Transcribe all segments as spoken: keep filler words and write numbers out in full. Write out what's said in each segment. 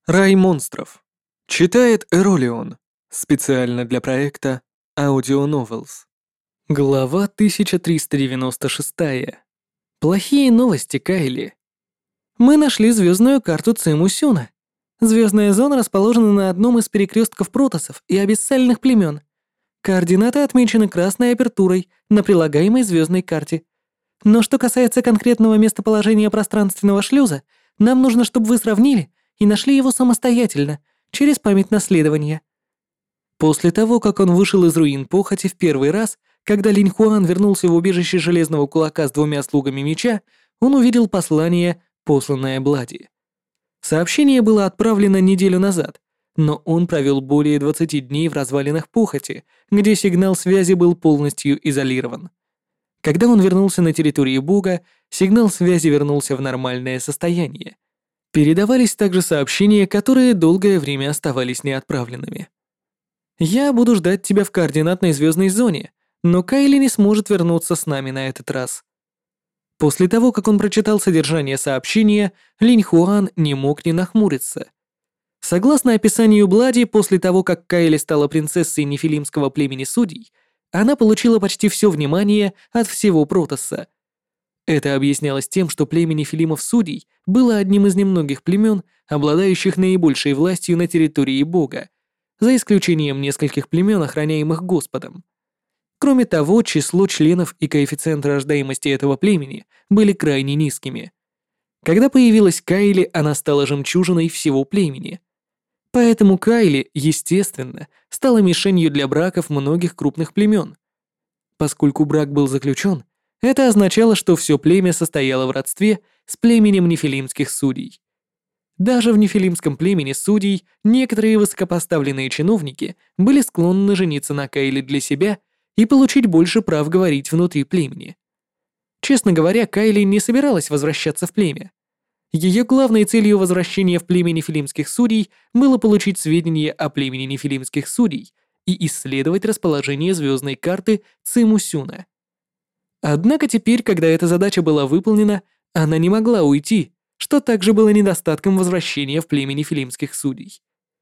Рай монстров. Читает Эролион. Специально для проекта Audio Novels. Глава тысяча триста девяносто шесть. Плохие новости, Кайли. Мы нашли звездную карту Цимусюна. Звездная зона расположена на одном из перекрестков протоссов и абиссальных племен. Координаты отмечены красной апертурой на прилагаемой звездной карте. Но что касается конкретного местоположения пространственного шлюза, нам нужно, чтобы вы сравнили и нашли его самостоятельно, через память наследования. После того, как он вышел из руин похоти в первый раз, когда Линь Хуан вернулся в убежище Железного Кулака с двумя слугами меча, он увидел послание, посланное Блади. Сообщение было отправлено неделю назад, но он провел более двадцати дней в развалинах похоти, где сигнал связи был полностью изолирован. Когда он вернулся на территорию Бога, сигнал связи вернулся в нормальное состояние. Передавались также сообщения, которые долгое время оставались неотправленными. «Я буду ждать тебя в координатной звездной зоне, но Кайли не сможет вернуться с нами на этот раз». После того, как он прочитал содержание сообщения, Линь Хуан не мог не нахмуриться. Согласно описанию Блади, после того, как Кайли стала принцессой нефилимского племени судей, она получила почти все внимание от всего Протосса. Это объяснялось тем, что племя нефилимов-судей было одним из немногих племен, обладающих наибольшей властью на территории Бога, за исключением нескольких племен, охраняемых Господом. Кроме того, число членов и коэффициент рождаемости этого племени были крайне низкими. Когда появилась Кайли, она стала жемчужиной всего племени. Поэтому Кайли, естественно, стала мишенью для браков многих крупных племен. Поскольку брак был заключен, это означало, что все племя состояло в родстве с племенем нефилимских судей. Даже в нефилимском племени судей некоторые высокопоставленные чиновники были склонны жениться на Кайли для себя и получить больше прав говорить внутри племени. Честно говоря, Кайли не собиралась возвращаться в племя. Ее главной целью возвращения в племя нефилимских судей было получить сведения о племени нефилимских судей и исследовать расположение звездной карты Цимусюна. Однако теперь, когда эта задача была выполнена, она не могла уйти, что также было недостатком возвращения в племя нефилимских судей.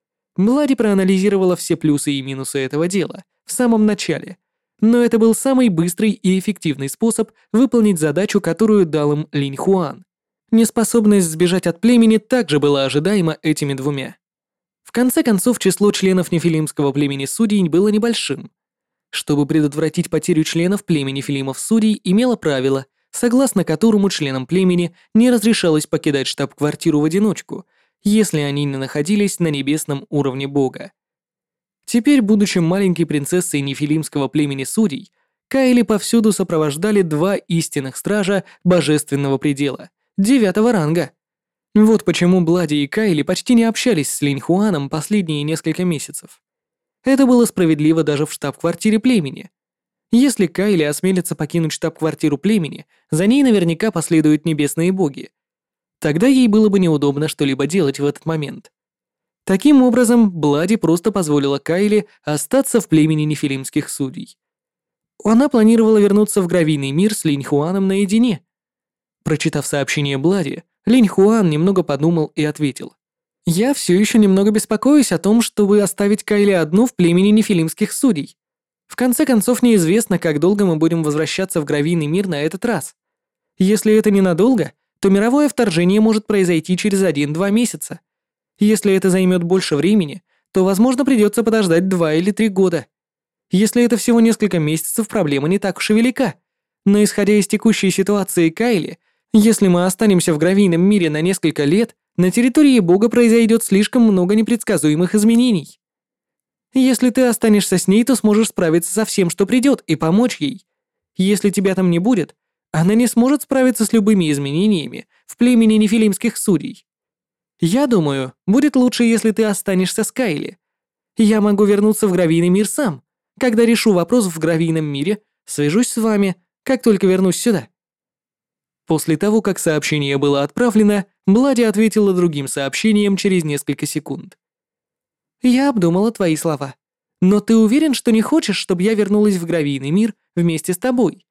Блади проанализировала все плюсы и минусы этого дела в самом начале, но это был самый быстрый и эффективный способ выполнить задачу, которую дал им Линь Хуан. Неспособность сбежать от племени также была ожидаема этими двумя. В конце концов, число членов нефилимского племени судей было небольшим. Чтобы предотвратить потерю членов племени Филимов-судей, имело правило, согласно которому членам племени не разрешалось покидать штаб-квартиру в одиночку, если они не находились на небесном уровне Бога. Теперь, будучи маленькой принцессой нефилимского племени судей, Кайли повсюду сопровождали два истинных стража божественного предела, девятого ранга. Вот почему Блади и Кайли почти не общались с Линь Хуаном последние несколько месяцев. Это было справедливо даже в штаб-квартире племени. Если Кайли осмелится покинуть штаб-квартиру племени, за ней наверняка последуют небесные боги. Тогда ей было бы неудобно что-либо делать в этот момент. Таким образом, Блади просто позволила Кайли остаться в племени нефилимских судей. Она планировала вернуться в гравийный мир с Линь Хуаном наедине. Прочитав сообщение Блади, Линь Хуан немного подумал и ответил: «Я все еще немного беспокоюсь о том, чтобы оставить Кайли одну в племени нефилимских судей. В конце концов, неизвестно, как долго мы будем возвращаться в гравийный мир на этот раз. Если это ненадолго, то мировое вторжение может произойти через один-два месяца. Если это займет больше времени, то, возможно, придется подождать два или три года. Если это всего несколько месяцев, проблема не так уж и велика. Но исходя из текущей ситуации Кайли, если мы останемся в гравийном мире на несколько лет, на территории Бога произойдет слишком много непредсказуемых изменений. Если ты останешься с ней, то сможешь справиться со всем, что придет, и помочь ей. Если тебя там не будет, она не сможет справиться с любыми изменениями в племени нефилимских судей. Я думаю, будет лучше, если ты останешься с Кайли. Я могу вернуться в гравийный мир сам. Когда решу вопрос в гравийном мире, свяжусь с вами, как только вернусь сюда». После того, как сообщение было отправлено, Блади ответила другим сообщением через несколько секунд. «Я обдумала твои слова. Но ты уверен, что не хочешь, чтобы я вернулась в гравийный мир вместе с тобой?»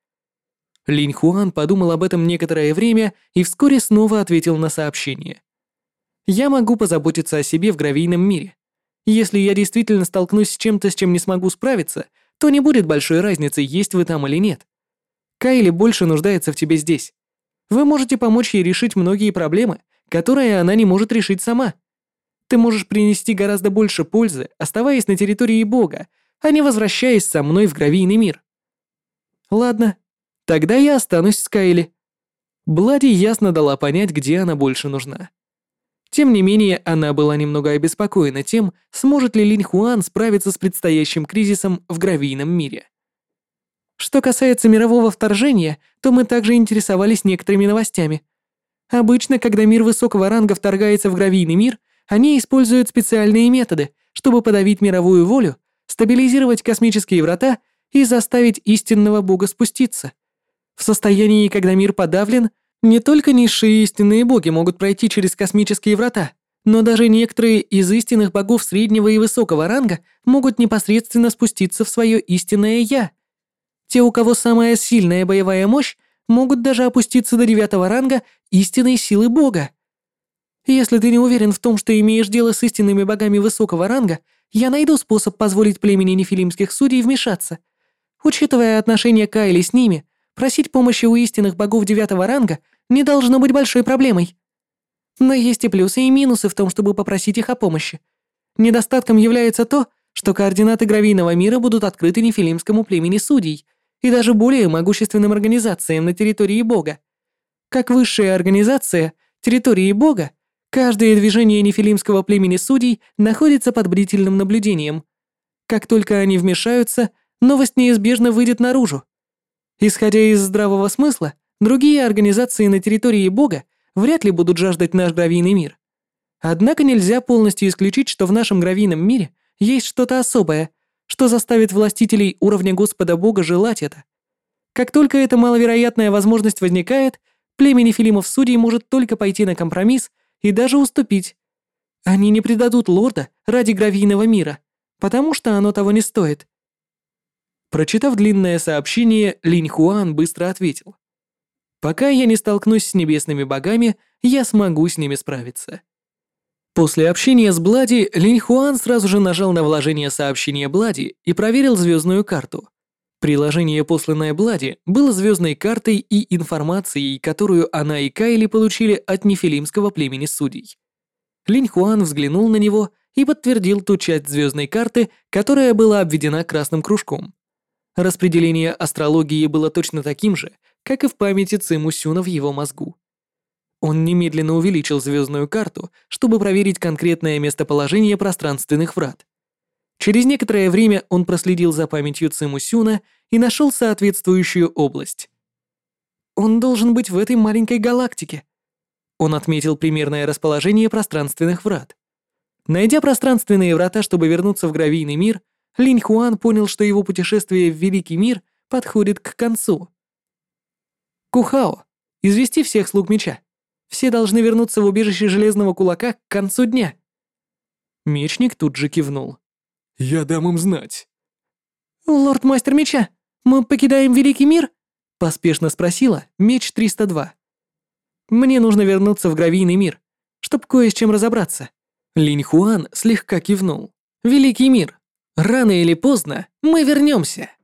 Линь Хуан подумал об этом некоторое время и вскоре снова ответил на сообщение. Я могу позаботиться о себе в гравийном мире. Если я действительно столкнусь с чем-то, с чем не смогу справиться, то не будет большой разницы, есть вы там или нет. Кайли больше нуждается в тебе здесь. Вы можете помочь ей решить многие проблемы, которые она не может решить сама. Ты можешь принести гораздо больше пользы, оставаясь на территории Бога, а не возвращаясь со мной в гравийный мир. Ладно, тогда я останусь с Кайли. Блади ясно дала понять, где она больше нужна. Тем не менее, она была немного обеспокоена тем, сможет ли Линь Хуан справиться с предстоящим кризисом в гравийном мире. Что касается мирового вторжения, то мы также интересовались некоторыми новостями. Обычно, когда мир высокого ранга вторгается в гравийный мир, они используют специальные методы, чтобы подавить мировую волю, стабилизировать космические врата и заставить истинного бога спуститься. В состоянии, когда мир подавлен, не только низшие истинные боги могут пройти через космические врата, но даже некоторые из истинных богов среднего и высокого ранга могут непосредственно спуститься в свое истинное «Я». Те, у кого самая сильная боевая мощь, могут даже опуститься до девятого ранга истинной силы бога. Если ты не уверен в том, что имеешь дело с истинными богами высокого ранга, я найду способ позволить племени нефилимских судей вмешаться. Учитывая отношение Кайли с ними, просить помощи у истинных богов девятого ранга не должно быть большой проблемой. Но есть и плюсы, и минусы в том, чтобы попросить их о помощи. Недостатком является то, что координаты гравийного мира будут открыты нефилимскому племени судей и даже более могущественным организациям на территории бога. Как высшая организация территории бога, каждое движение нефилимского племени судей находится под бдительным наблюдением. Как только они вмешаются, новость неизбежно выйдет наружу. Исходя из здравого смысла, другие организации на территории бога вряд ли будут жаждать наш гравийный мир. Однако нельзя полностью исключить, что в нашем гравийном мире есть что-то особое, что заставит властителей уровня Господа Бога желать это. Как только эта маловероятная возможность возникает, племя нефилимов-судей может только пойти на компромисс и даже уступить. Они не предадут лорда ради гравийного мира, потому что оно того не стоит. Прочитав длинное сообщение, Линь Хуан быстро ответил: «Пока я не столкнусь с небесными богами, я смогу с ними справиться». После общения с Блади, Линь Хуан сразу же нажал на вложение сообщения Блади и проверил звездную карту. Приложение, посланное Блади, было звездной картой и информацией, которую она и Кайли получили от нефилимского племени судей. Линь Хуан взглянул на него и подтвердил ту часть звездной карты, которая была обведена красным кружком. Распределение астрологии было точно таким же, как и в памяти Циму Сюна в его мозгу. Он немедленно увеличил звездную карту, чтобы проверить конкретное местоположение пространственных врат. Через некоторое время он проследил за памятью Циму Сюна и нашел соответствующую область. Он должен быть в этой маленькой галактике. Он отметил примерное расположение пространственных врат. Найдя пространственные врата, чтобы вернуться в гравийный мир, Линь Хуан понял, что его путешествие в Великий мир подходит к концу. Кухао, извести всех слуг меча. Все должны вернуться в убежище Железного Кулака к концу дня. Мечник тут же кивнул. Я дам им знать. «Лорд-мастер меча, мы покидаем Великий мир?» — поспешно спросила Меч триста два. «Мне нужно вернуться в гравийный мир, чтобы кое с чем разобраться». Линь Хуан слегка кивнул. «Великий мир. Рано или поздно мы вернемся».